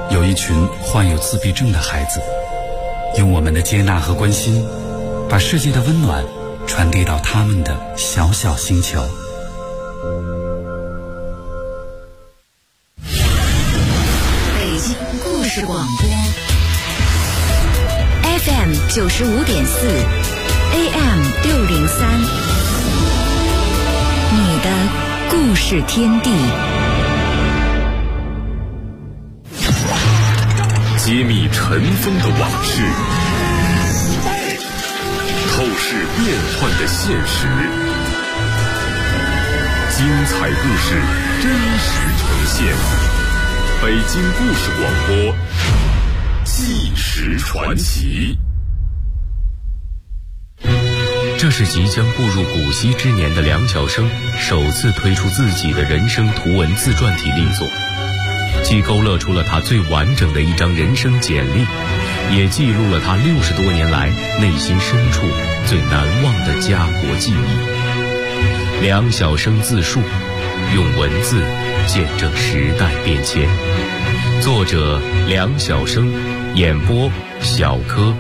有一群患有自闭症的孩子，用我们的接纳和关心，把世界的温暖传递到他们的小小星球。 北京故事广播 FM 95.4 AM 603，你的故事天地。 揭秘尘封的往事，透视变幻的现实，精彩故事真实呈现。北京故事广播，纪实传奇。 这是即将步入古稀之年的梁晓声首次推出自己的人生图文自传体力作，既勾勒出了他最完整的一张人生简历，也记录了他60多年来内心深处最难忘的家国记忆。梁晓声自述，用文字见证时代变迁。作者梁晓声，演播小柯。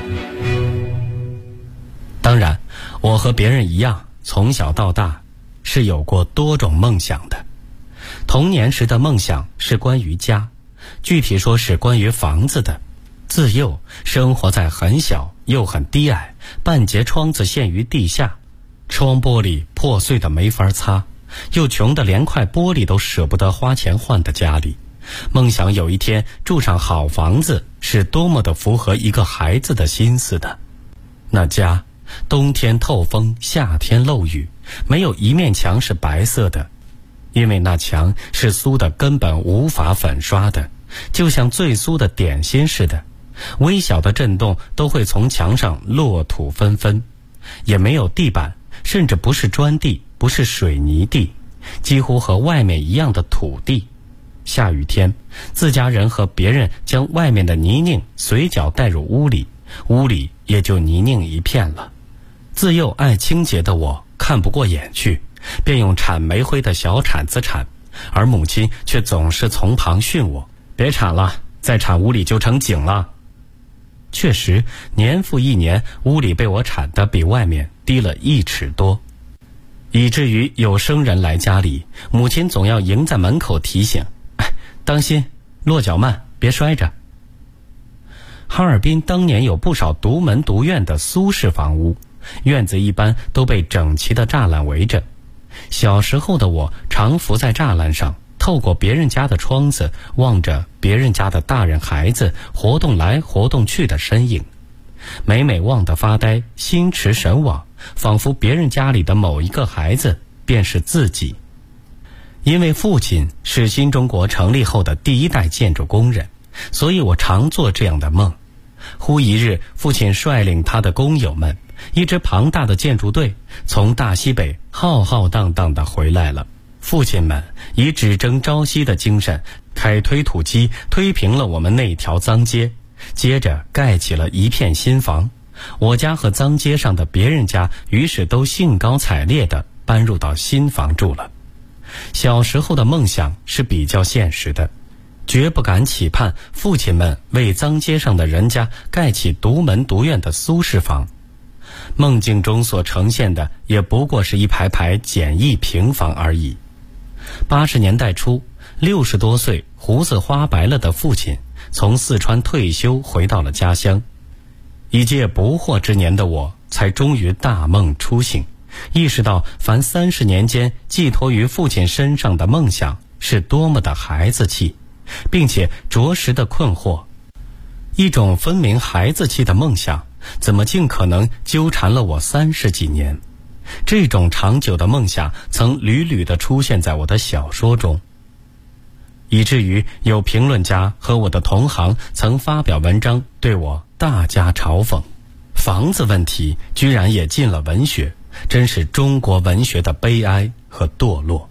当然，我和别人一样，从小到大是有过多种梦想的。童年时的梦想是关于家，具体说是关于房子的。自幼生活在很小又很低矮，半截窗子陷于地下，窗玻璃破碎的没法擦，又穷得连块玻璃都舍不得花钱换的家里，梦想有一天住上好房子，是多么的符合一个孩子的心思的。那家冬天透风，夏天漏雨，没有一面墙是白色的，因为那墙是酥的根本无法粉刷的，就像最酥的点心似的，微小的震动都会从墙上落土纷纷。也没有地板，甚至不是砖地，不是水泥地，几乎和外面一样的土地。下雨天，自家人和别人将外面的泥泞随脚带入屋里，屋里也就泥泞一片了。自幼爱清洁的我看不过眼去，便用铲煤灰的小铲子铲，而母亲却总是从旁训我：别铲了，再铲屋里就成井了。确实，年复一年，屋里被我铲得比外面低了1尺多，以至于有生人来家里，母亲总要迎在门口提醒：当心，落脚慢，别摔着。哈尔滨当年有不少独门独院的苏式房屋，院子一般都被整齐的栅栏围着。小时候的我常伏在栅栏上，透过别人家的窗子望着别人家的大人孩子活动来活动去的身影，每每望得发呆，心驰神往，仿佛别人家里的某一个孩子便是自己。因为父亲是新中国成立后的第一代建筑工人，所以我常做这样的梦。忽一日，父亲率领他的工友们，一支庞大的建筑队从大西北浩浩荡荡地回来了。父亲们以只争朝夕的精神，开推土机推平了我们那条脏街，接着盖起了一片新房。我家和脏街上的别人家于是都兴高采烈地搬入到新房住了。小时候的梦想是比较现实的，绝不敢期盼父亲们为脏街上的人家盖起独门独院的苏式房。梦境中所呈现的也不过是一排排简易平房而已。80年代初，60多岁胡子花白了的父亲从四川退休回到了家乡。已届不惑之年的我才终于大梦初醒，意识到凡30年间寄托于父亲身上的梦想是多么的孩子气，并且着实的困惑，一种分明孩子气的梦想怎么尽可能纠缠了我30几年。这种长久的梦想曾屡屡地出现在我的小说中，以至于有评论家和我的同行曾发表文章对我大加嘲讽。房子问题居然也进了文学，真是中国文学的悲哀和堕落。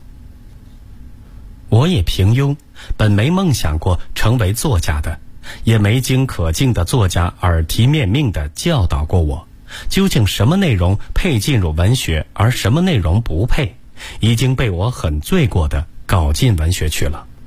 我也平庸，本没梦想过成为作家的，也没经可敬的作家耳提面命地教导过我，究竟什么内容配进入文学，而什么内容不配，已经被我很罪过地搞进文学去了。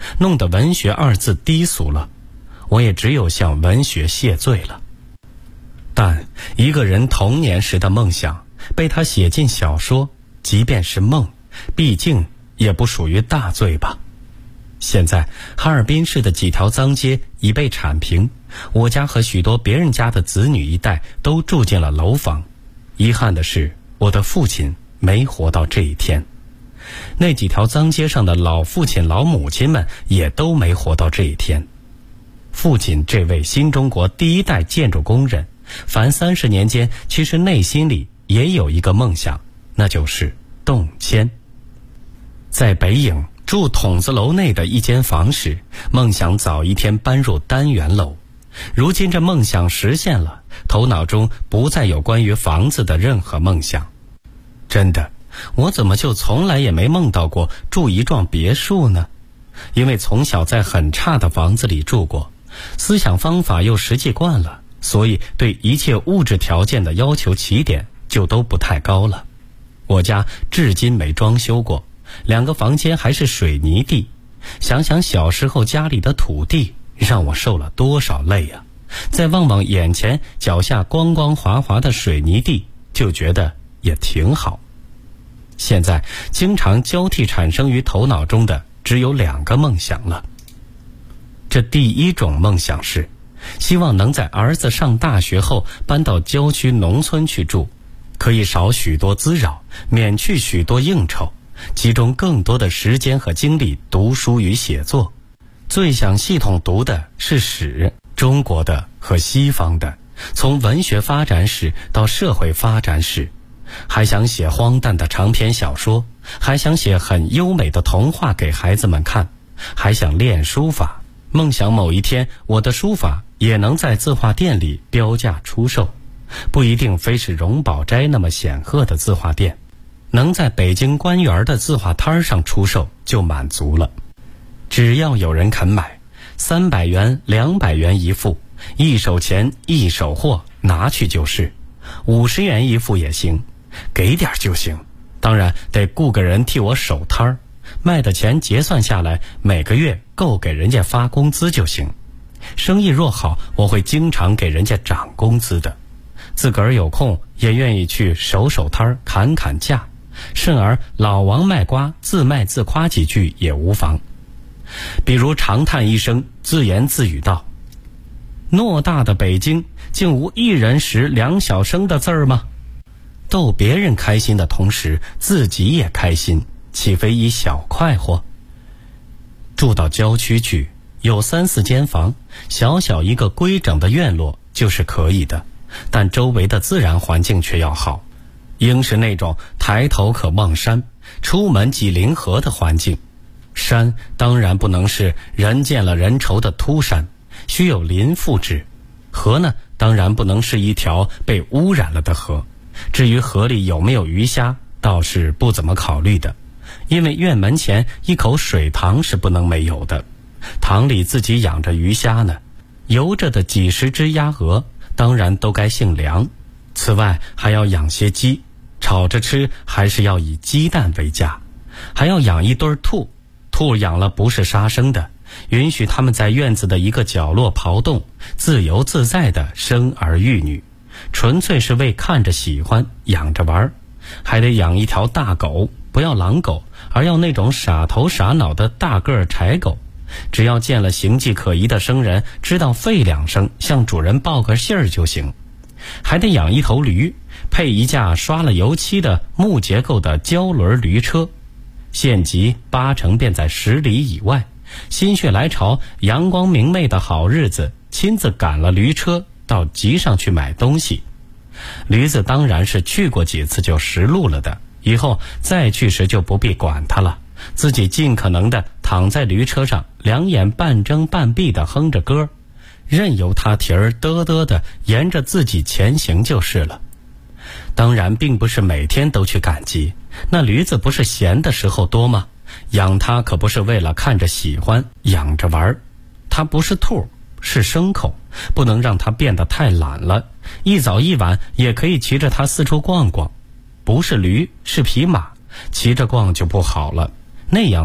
弄得文学二字低俗了，我也只有向文学谢罪了。但一个人童年时的梦想被他写进小说，即便是梦，毕竟也不属于大罪吧。现在哈尔滨市的几条脏街已被铲平，我家和许多别人家的子女一代都住进了楼房。遗憾的是，我的父亲没活到这一天。那几条脏街上的老父亲老母亲们也都没活到这一天。父亲这位新中国第一代建筑工人，凡30年间其实内心里也有一个梦想，那就是动迁。在北影住筒子楼内的一间房时，梦想早一天搬入单元楼。如今这梦想实现了，头脑中不再有关于房子的任何梦想。真的，我怎么就从来也没梦到过住一幢别墅呢？因为从小在很差的房子里住过，思想方法又实际惯了，所以对一切物质条件的要求起点就都不太高了。我家至今没装修过，2个房间还是水泥地。想想小时候家里的土地让我受了多少累啊！再望望眼前脚下光光滑滑的水泥地，就觉得也挺好。现在经常交替产生于头脑中的只有2个梦想了。这第一种梦想是希望能在儿子上大学后搬到郊区农村去住，可以少许多滋扰，免去许多应酬，集中更多的时间和精力读书与写作。最想系统读的是史，中国的和西方的，从文学发展史到社会发展史。还想写荒诞的长篇小说，还想写很优美的童话给孩子们看，还想练书法，梦想某一天我的书法也能在字画店里标价出售，不一定非是荣宝斋那么显赫的字画店，能在北京官园的字画摊上出售就满足了。只要有人肯买，300元、200元一副，一手钱一手货，拿去就是，50元一副也行，给点就行。当然得雇个人替我守摊儿，卖的钱结算下来，每个月够给人家发工资就行。生意若好，我会经常给人家涨工资的。自个儿有空也愿意去守摊儿，砍价，甚而老王卖瓜，自卖自夸几句也无妨。比如长叹一声，自言自语道：偌大的北京，竟无一人识2小声的字儿吗？逗别人开心的同时，自己也开心，岂非一小快活？住到郊区去，有3、4间房，小小一个规整的院落就是可以的，但周围的自然环境却要好，应是那种抬头可望山，出门即临河的环境。山当然不能是人见了人愁的秃山，须有林覆之。河呢，当然不能是一条被污染了的河。至于河里有没有鱼虾，倒是不怎么考虑的，因为院门前一口水塘是不能没有的。塘里自己养着鱼虾呢，游着的几十只鸭鹅，当然都该姓梁。此外还要养些鸡，炒着吃还是要以鸡蛋为佳。还要养一对兔，兔养了不是杀生的，允许他们在院子的一个角落刨洞，自由自在地生儿育女，纯粹是为看着喜欢，养着玩。还得养一条大狗，不要狼狗，而要那种傻头傻脑的大个儿柴狗。只要见了形迹可疑的生人，知道吠2声，向主人报个信儿就行。还得养一头驴，配一架刷了油漆的木结构的胶轮驴车，县集8成便在10里以外。心血来潮，阳光明媚的好日子，亲自赶了驴车到集上去买东西。驴子当然是去过几次就识路了的，以后再去时就不必管它了，自己尽可能的躺在驴车上，2眼半睁半闭的哼着歌，任由它蹄儿嘚嘚的沿着自己前行就是了。当然并不是每天都去赶集，那驴子不是闲的时候多吗？养它可不是为了看着喜欢，养着玩。它不是兔，是牲口，不能让它变得太懒了，一早一晚也可以骑着它四处逛逛。不是驴，是匹马，骑着逛就不好了，那样子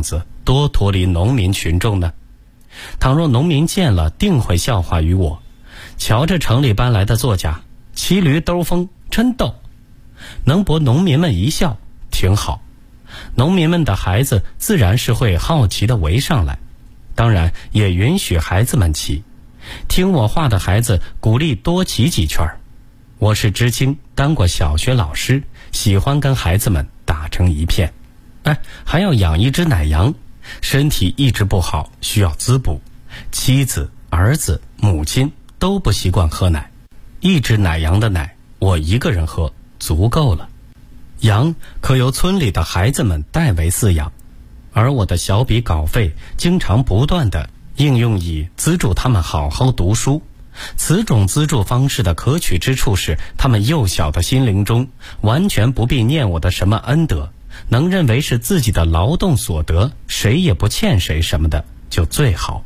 多脱离农民群众呢？倘若农民见了，定会笑话于我。瞧这城里搬来的作家，骑驴兜风，真逗。能博农民们一笑，挺好。农民们的孩子自然是会好奇地围上来，当然也允许孩子们骑。听我话的孩子鼓励多骑几圈。我是知青，当过小学老师，喜欢跟孩子们打成一片。还要养一只奶羊，身体一直不好，需要滋补。妻子、儿子、母亲都不习惯喝奶，一只奶羊的奶我一个人喝足够了。羊可由村里的孩子们代为饲养，而我的小笔稿费经常不断地应用以资助他们好好读书。此种资助方式的可取之处是，他们幼小的心灵中完全不必念我的什么恩德，能认为是自己的劳动所得，谁也不欠谁什么的就最好。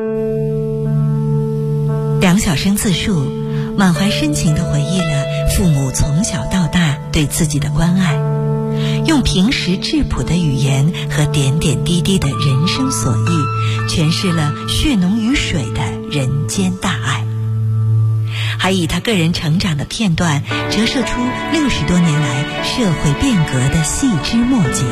梁晓声自述，满怀深情地回忆了父母从小到大对自己的关爱，用平实质朴的语言和点点滴滴的人生所遇，诠释了血浓于水的人间大爱，还以他个人成长的片段折射出60多年来社会变革的细枝末节。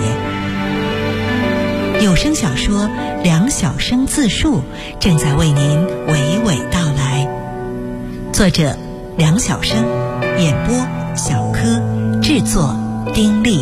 有声小说《梁晓声自述》正在为您娓娓道来，作者梁晓声，演播小柯，制作丁力。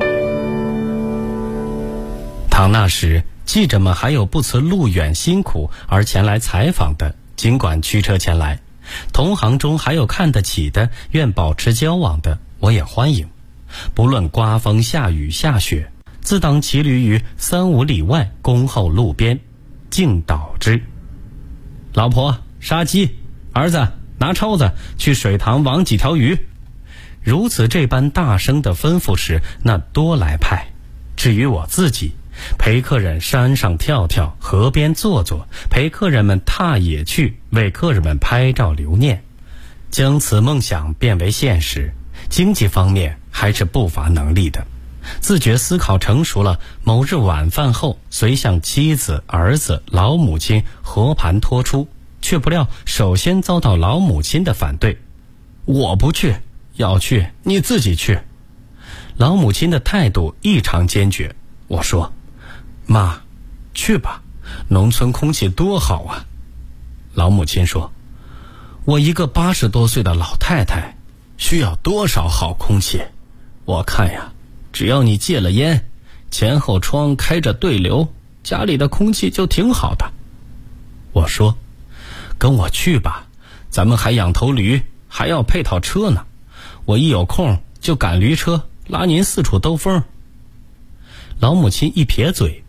唐那时，记者们还有不辞路远辛苦而前来采访的，尽管驱车前来；同行中还有看得起的，愿保持交往的，我也欢迎。不论刮风下雨下雪，自当骑驴于3、5里外恭候路边，径导之。老婆杀鸡，儿子拿抄子去水塘网几条鱼。如此这般大声的吩咐时，那多来派。至于我自己，陪客人山上跳跳，河边坐坐，陪客人们踏野去，为客人们拍照留念，将此梦想变为现实。经济方面还是不乏能力的，自觉思考成熟了，某日晚饭后遂向妻子、儿子、老母亲和盘托出，却不料首先遭到老母亲的反对。我不去，要去你自己去。老母亲的态度异常坚决。我说，妈，去吧，农村空气多好啊。老母亲说，我一个80多岁的老太太，需要多少好空气？我看呀，只要你戒了烟，前后窗开着对流，家里的空气就挺好的。我说，跟我去吧，咱们还养头驴，还要配套车呢。我一有空就赶驴车，拉您四处兜风。老母亲一撇嘴，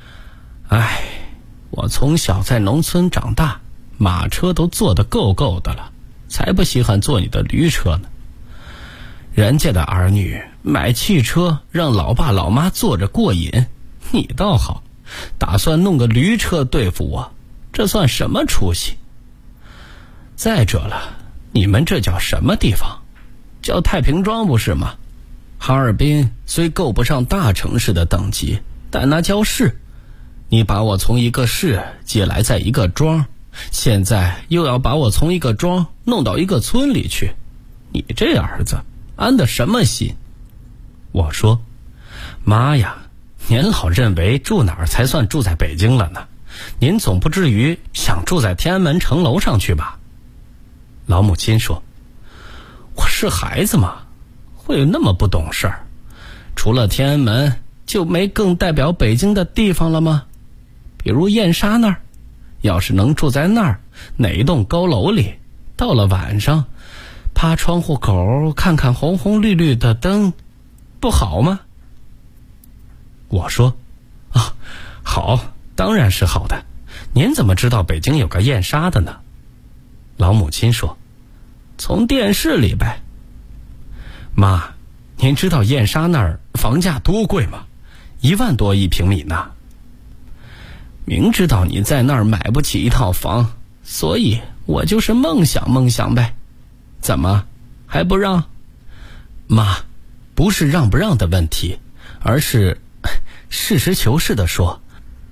我从小在农村长大，马车都坐得够够的了，才不稀罕坐你的驴车呢。人家的儿女买汽车让老爸老妈坐着过瘾，你倒好，打算弄个驴车对付我，这算什么出息？再者了，你们这叫什么地方？叫太平庄不是吗？哈尔滨虽够不上大城市的等级，但那叫市。你把我从一个市接来在一个庄，现在又要把我从一个庄弄到一个村里去，你这儿子安的什么心？我说，妈呀，您老认为住哪儿才算住在北京了呢？您总不至于想住在天安门城楼上去吧？老母亲说，我是孩子嘛，会有那么不懂事儿？除了天安门，就没更代表北京的地方了吗？比如燕莎那儿，要是能住在那儿哪一栋高楼里，到了晚上趴窗户口看看红红绿绿的灯，不好吗？我说，好，当然是好的。您怎么知道北京有个燕莎的呢？老母亲说，从电视里呗。妈，您知道燕莎那儿房价多贵吗？1万多1平米呢。明知道你在那儿买不起一套房，所以我就是梦想呗。怎么还不让？妈，不是让不让的问题，而是实事求是的说，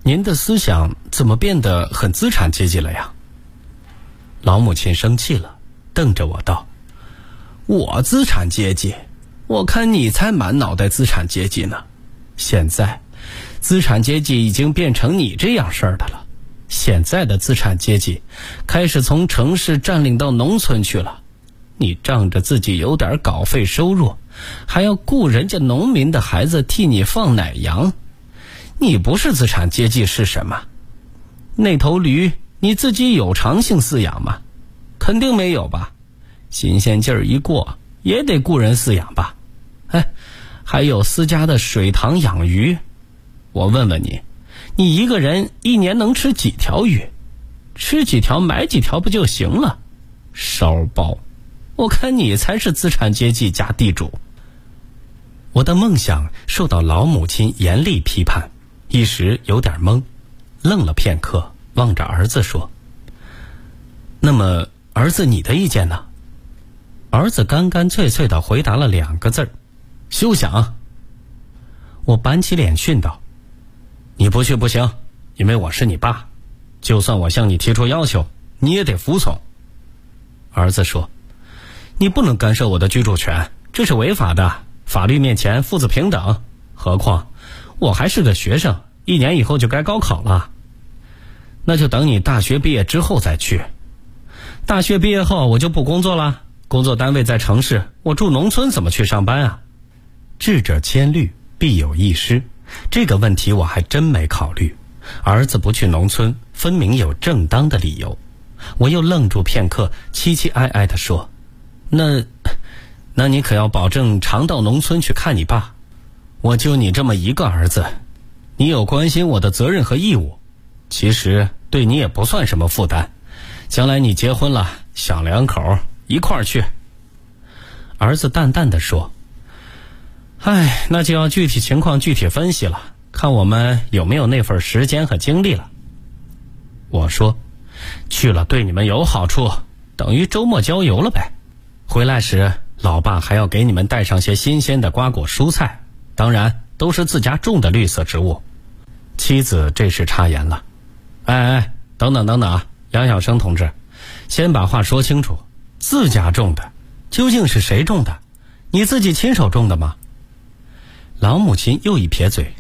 您的思想怎么变得很资产阶级了呀？老母亲生气了，瞪着我道：我资产阶级？我看你才满脑袋资产阶级呢。现在资产阶级已经变成你这样事儿的了。现在的资产阶级开始从城市占领到农村去了。你仗着自己有点稿费收入，还要雇人家农民的孩子替你放奶羊，你不是资产阶级是什么？那头驴你自己有偿性饲养吗？肯定没有吧。新鲜劲儿一过也得雇人饲养吧。还有私家的水塘养鱼，我问问你，你一个人一年能吃几条鱼？吃几条买几条不就行了？烧包，我看你才是资产阶级加地主。我的梦想受到老母亲严厉批判，一时有点懵，愣了片刻，望着儿子说：那么儿子你的意见呢？儿子干干脆脆地回答了2个字：休想。我板起脸训道：你不去不行，因为我是你爸，就算我向你提出要求，你也得服从。儿子说：你不能干涉我的居住权，这是违法的，法律面前父子平等，何况我还是个学生，1年以后就该高考了。那就等你大学毕业之后再去。大学毕业后我就不工作了，工作单位在城市，我住农村怎么去上班啊？智者千虑，必有一失，这个问题我还真没考虑。儿子不去农村，分明有正当的理由。我又愣住片刻，凄凄哀哀地说：那你可要保证常到农村去看你爸。我就你这么一个儿子，你有关心我的责任和义务，其实对你也不算什么负担。将来你结婚了，小两口一块儿去。儿子淡淡地说：那就要具体情况具体分析了，看我们有没有那份时间和精力了。我说：去了对你们有好处，等于周末郊游了呗。回来时老爸还要给你们带上些新鲜的瓜果蔬菜，当然都是自家种的绿色植物。妻子这时插言了：等等啊，杨晓生同志，先把话说清楚，自家种的究竟是谁种的？你自己亲手种的吗？老母亲又一撇嘴：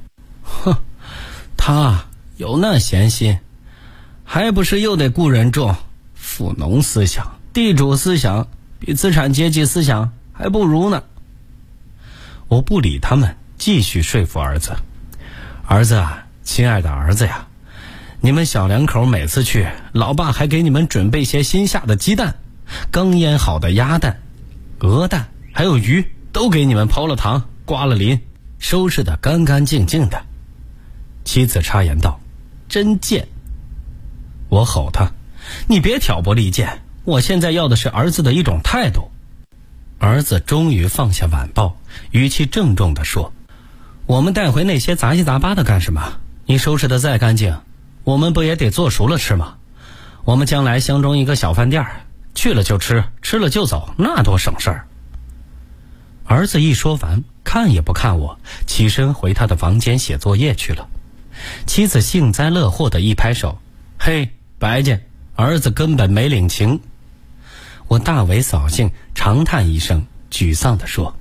他有那闲心，还不是又得雇人种？富农思想、地主思想比资产阶级思想还不如呢。我不理他们，继续说服儿子：儿子啊，亲爱的儿子呀，你们小两口每次去，老爸还给你们准备些新下的鸡蛋，刚腌好的鸭蛋、鹅蛋还有鱼，都给你们刨了糖，刮了鳞，收拾得干干净净的。妻子插言道：真贱。我吼他：你别挑拨离间，我现在要的是儿子的一种态度。儿子终于放下晚报，语气郑重地说：我们带回那些杂七杂八的干什么？你收拾得再干净，我们不也得做熟了吃吗？我们将来相中一个小饭店，去了就吃，吃了就走，那多省事儿。儿子一说完，看也不看我，起身回他的房间写作业去了。妻子幸灾乐祸地一拍手：嘿，白家，儿子根本没领情。我大为扫兴，长叹一声，沮丧地说：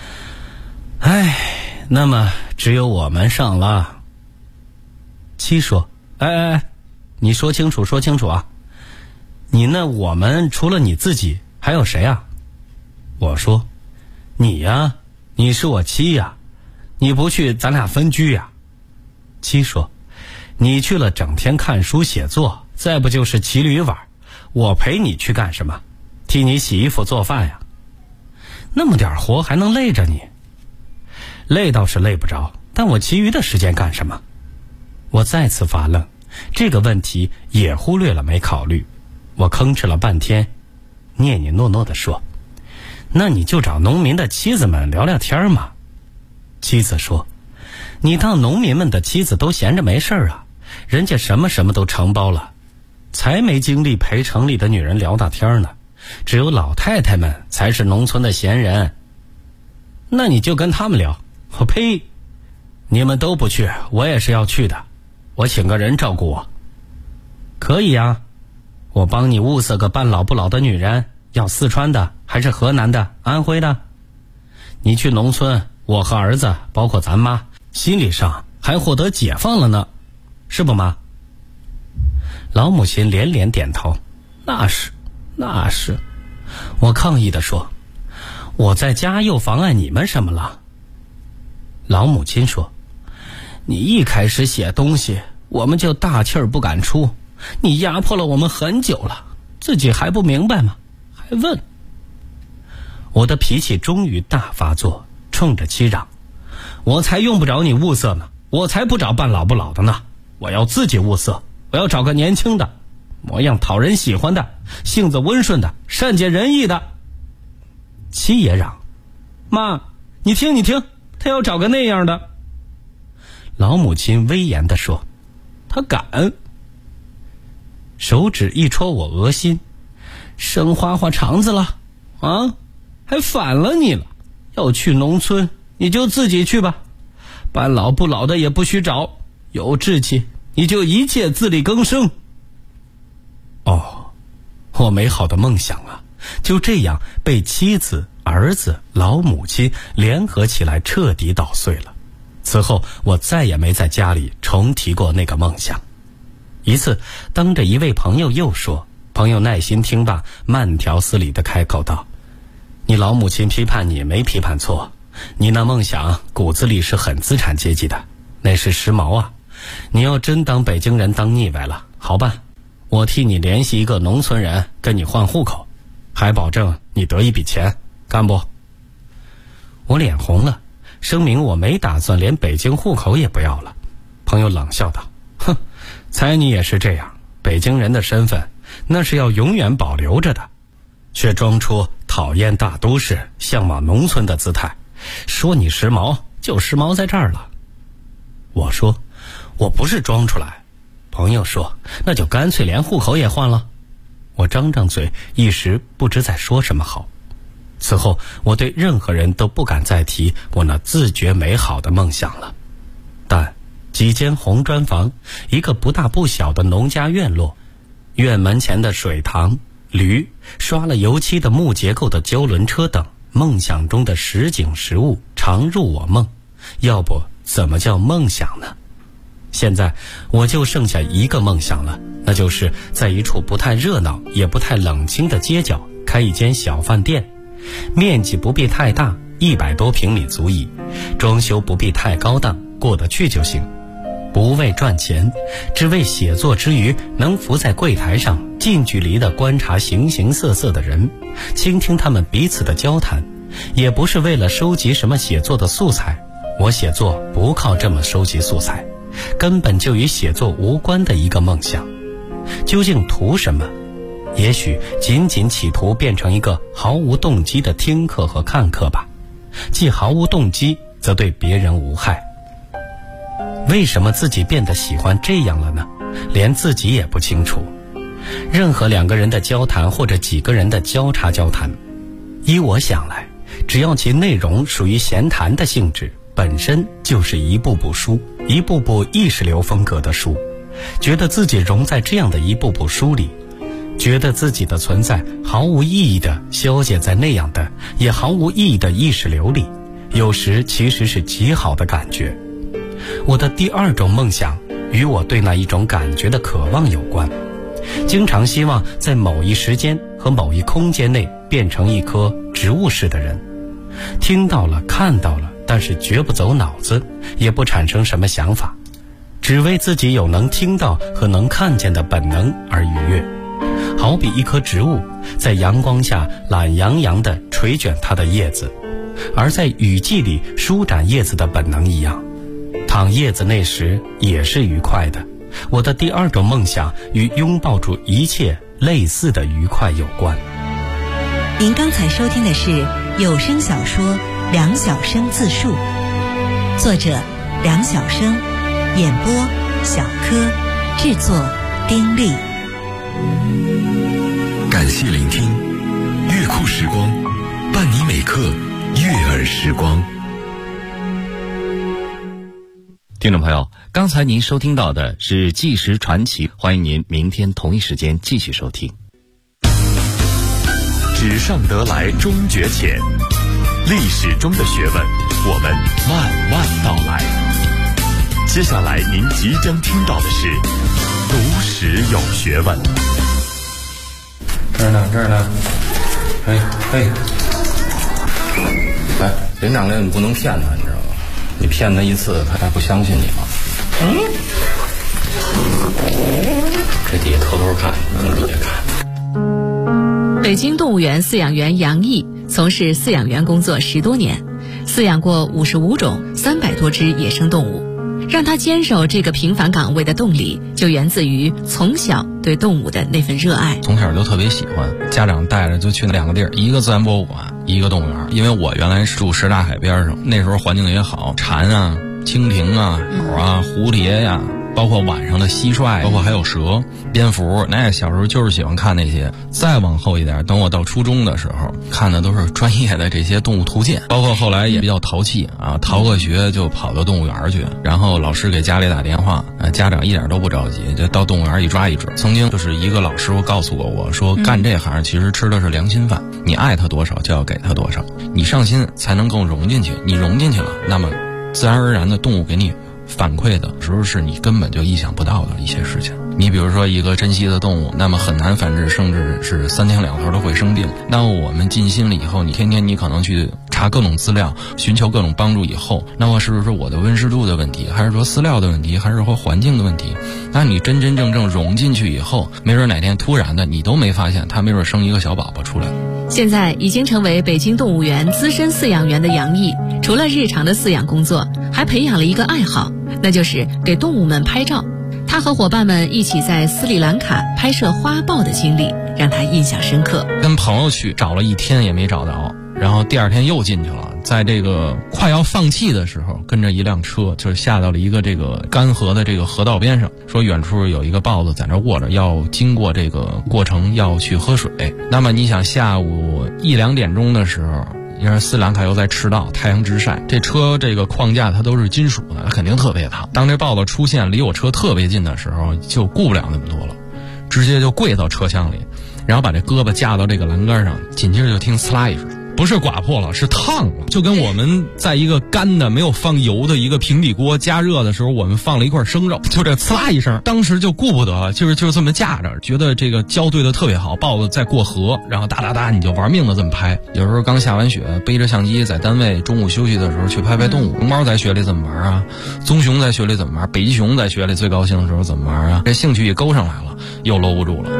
那么只有我们上了。妻说：你说清楚说清楚啊，你那我们除了你自己还有谁啊？我说：你呀，你是我妻呀，你不去咱俩分居呀。妻说：你去了整天看书写作，再不就是骑驴玩，我陪你去干什么？替你洗衣服做饭呀？那么点活还能累着你？累倒是累不着，但我其余的时间干什么？我再次发愣，这个问题也忽略了没考虑。我吭哧了半天，念念诺诺地说：那你就找农民的妻子们聊聊天嘛。妻子说：你当农民们的妻子都闲着没事啊？人家什么都承包了，才没精力陪城里的女人聊大天呢。只有老太太们才是农村的闲人。那你就跟他们聊。我呸！你们都不去，我也是要去的。 我请个人照顾我。可以啊，我帮你物色个半老不老的女人，要四川的还是河南的、安徽的？你去农村，我和儿子包括咱妈心理上还获得解放了呢，是不妈？老母亲连连点头，那是。我抗议地说，我在家又妨碍你们什么了？老母亲说，你一开始写东西我们就大气儿不敢出，你压迫了我们很久了，自己还不明白吗？还问。我的脾气终于大发作，冲着妻嚷，我才用不着你物色呢，我才不找半老不老的呢，我要自己物色，我要找个年轻的，模样讨人喜欢的，性子温顺的，善解人意的。妻也嚷，妈，你听，他要找个那样的。老母亲威严地说，他敢。手指一戳我额心，生花花肠子了啊？还反了你了？要去农村你就自己去吧，半老不老的也不许找，有志气你就一切自力更生。我美好的梦想啊，就这样被妻子、儿子、老母亲联合起来彻底捣碎了。此后我再也没在家里重提过那个梦想。一次当着一位朋友又说，朋友耐心听罢，慢条斯理地开口道，你老母亲批判你没批判错，你那梦想骨子里是很资产阶级的，那是时髦啊，你要真当北京人当腻歪了，好办，我替你联系一个农村人跟你换户口，还保证你得一笔钱，干不？我脸红了，声明我没打算连北京户口也不要了。朋友冷笑道，哼，猜你也是这样，北京人的身份那是要永远保留着的，却装出讨厌大都市向往农村的姿态，说你时髦就时髦在这儿了。我说我不是装出来。朋友说那就干脆连户口也换了。我张张嘴，一时不知在说什么好。此后我对任何人都不敢再提我那自觉美好的梦想了。但几间红砖房，一个不大不小的农家院落，院门前的水塘、驴、刷了油漆的木结构的胶轮车等梦想中的实景实物常入我梦，要不怎么叫梦想呢？现在我就剩下一个梦想了，那就是在一处不太热闹也不太冷清的街角开一间小饭店，面积不必太大，100多平米足矣，装修不必太高档，过得去就行。不为赚钱，只为写作之余能伏在柜台上近距离地观察形形色色的人，倾听他们彼此的交谈，也不是为了收集什么写作的素材，我写作不靠这么收集素材，根本就与写作无关的一个梦想。究竟图什么？也许仅仅企图变成一个毫无动机的听课和看课吧，既毫无动机，则对别人无害。为什么自己变得喜欢这样了呢？连自己也不清楚。任何2个人的交谈或者几个人的交叉交谈，依我想来，只要其内容属于闲谈的性质，本身就是一部部书，一部部意识流风格的书。觉得自己融在这样的一部部书里，觉得自己的存在毫无意义地消解在那样的也毫无意义的意识流里，有时其实是极好的感觉。我的第2种梦想与我对那一种感觉的渴望有关，经常希望在某一时间和某一空间内变成一颗植物式的人，听到了看到了，但是绝不走脑子，也不产生什么想法，只为自己有能听到和能看见的本能而愉悦，好比一棵植物在阳光下懒洋洋地垂卷它的叶子，而在雨季里舒展叶子的本能一样。躺叶子那时也是愉快的。我的第2种梦想与拥抱住一切类似的愉快有关。 您刚才收听的是有声小说《梁晓声自述》，作者梁晓声，演播小柯，制作丁力。 感谢聆听，乐库时光，伴你每刻悦耳时光。 听听众朋友，刚才您收听到的是纪实传奇，欢迎您明天同一时间继续收听。 纸上得来终觉浅，历史中的学问，我们慢慢道来。接下来您即将听到的是读史有学问。 这儿呢，嘿，来，连长令你不能骗他，你知道吗？你骗他一次，他还不相信你吗？这底下偷偷看，从底下看。 北京动物园饲养员杨毅从事饲养员工作10多年，饲养过55种300多只野生动物。让他坚守这个平凡岗位的动力，就源自于从小对动物的那份热爱。 从小就特别喜欢，家长带着就去2个地儿，一个自然博物馆，一个动物园。因为我原来是住什刹海边上，那时候环境也好，蝉啊、蜻蜓啊、鸟啊、蝴蝶呀，包括晚上的蟋蟀，包括还有蛇、蝙蝠，那小时候就是喜欢看那些。再往后一点，等我到初中的时候，看的都是专业的这些动物图鉴，包括后来也比较淘气啊，逃个学就跑到动物园去，然后老师给家里打电话，家长一点都不着急，就到动物园一抓一只。曾经就是一个老师傅告诉过我说，干这行其实吃的是良心饭，你爱他多少就要给他多少，你上心才能更融进去，你融进去了，那么自然而然的动物给你反馈的时候是你根本就意想不到的一些事情。你比如说一个珍稀的动物，那么很难繁殖，甚至是3天2头都会生病。那我们尽心了以后，你天天你可能去查各种资料，寻求各种帮助以后，那么是不是我的温湿度的问题，还是说饲料的问题，还是说环境的问题？那你真真正正融进去以后，没准哪天突然的你都没发现，它没准生一个小宝宝出来。 现在已经成为北京动物园资深饲养员的杨毅，除了日常的饲养工作，还培养了一个爱好，那就是给动物们拍照。他和伙伴们一起在斯里兰卡拍摄花豹的经历让他印象深刻。 跟朋友去找了1天也没找着，然后第2天又进去了，在这个快要放弃的时候，跟着一辆车就是下到了一个这个干涸的这个河道边上，说远处有一个豹子在那卧着，要经过这个过程要去喝水。那么你想下午1、2点钟的时候，因为斯里兰卡又在赤道，太阳直晒，这车这个框架它都是金属的，它肯定特别烫。当这豹子出现离我车特别近的时候，就顾不了那么多了，直接就跪到车厢里，然后把这胳膊架到这个栏杆上，紧接着就听呲啦一声，不是刮破了，是烫了，就跟我们在一个干的没有放油的一个平底锅加热的时候，我们放了一块生肉，就这呲啦一声，当时就顾不得，就是这么架着，觉得这个胶对的特别好，豹子在过河，然后哒哒哒你就玩命的这么拍。有时候刚下完雪，背着相机在单位中午休息的时候去拍拍动物，熊猫在雪里怎么玩啊，棕熊在雪里怎么玩，北极熊在雪里最高兴的时候怎么玩啊，这兴趣一勾上来了，又搂不住了。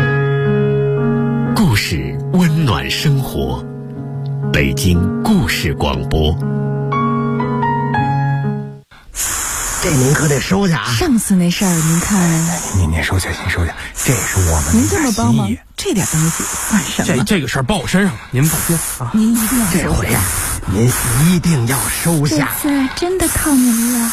故事温暖生活，北京故事广播。 这您可得收下啊！ 上次那事儿您看， 您收下，您收下，这是我们您这么帮忙，这点东西算什么？ 这个事儿报我身上了，您放心啊！ 您一定要这回啊，您一定要收下。 这次真的靠您了。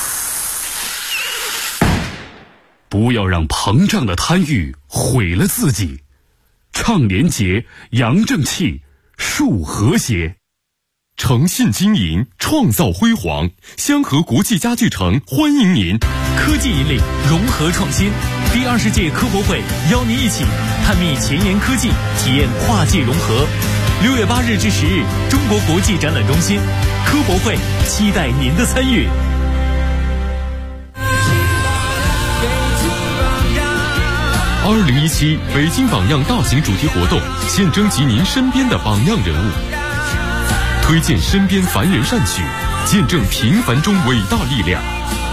不要让膨胀的贪欲毁了自己。倡廉洁，扬正气，树和谐。诚信经营，创造辉煌。香河国际家具城欢迎您。 科技引领，融合创新。第20届科博会邀您一起探秘前沿科技，体验跨界融合。6月8日至10日，中国国际展览中心科博会，期待您的参与。 2017北京榜样大型主题活动，现征集您身边的榜样人物，推荐身边凡人善举，见证平凡中伟大力量。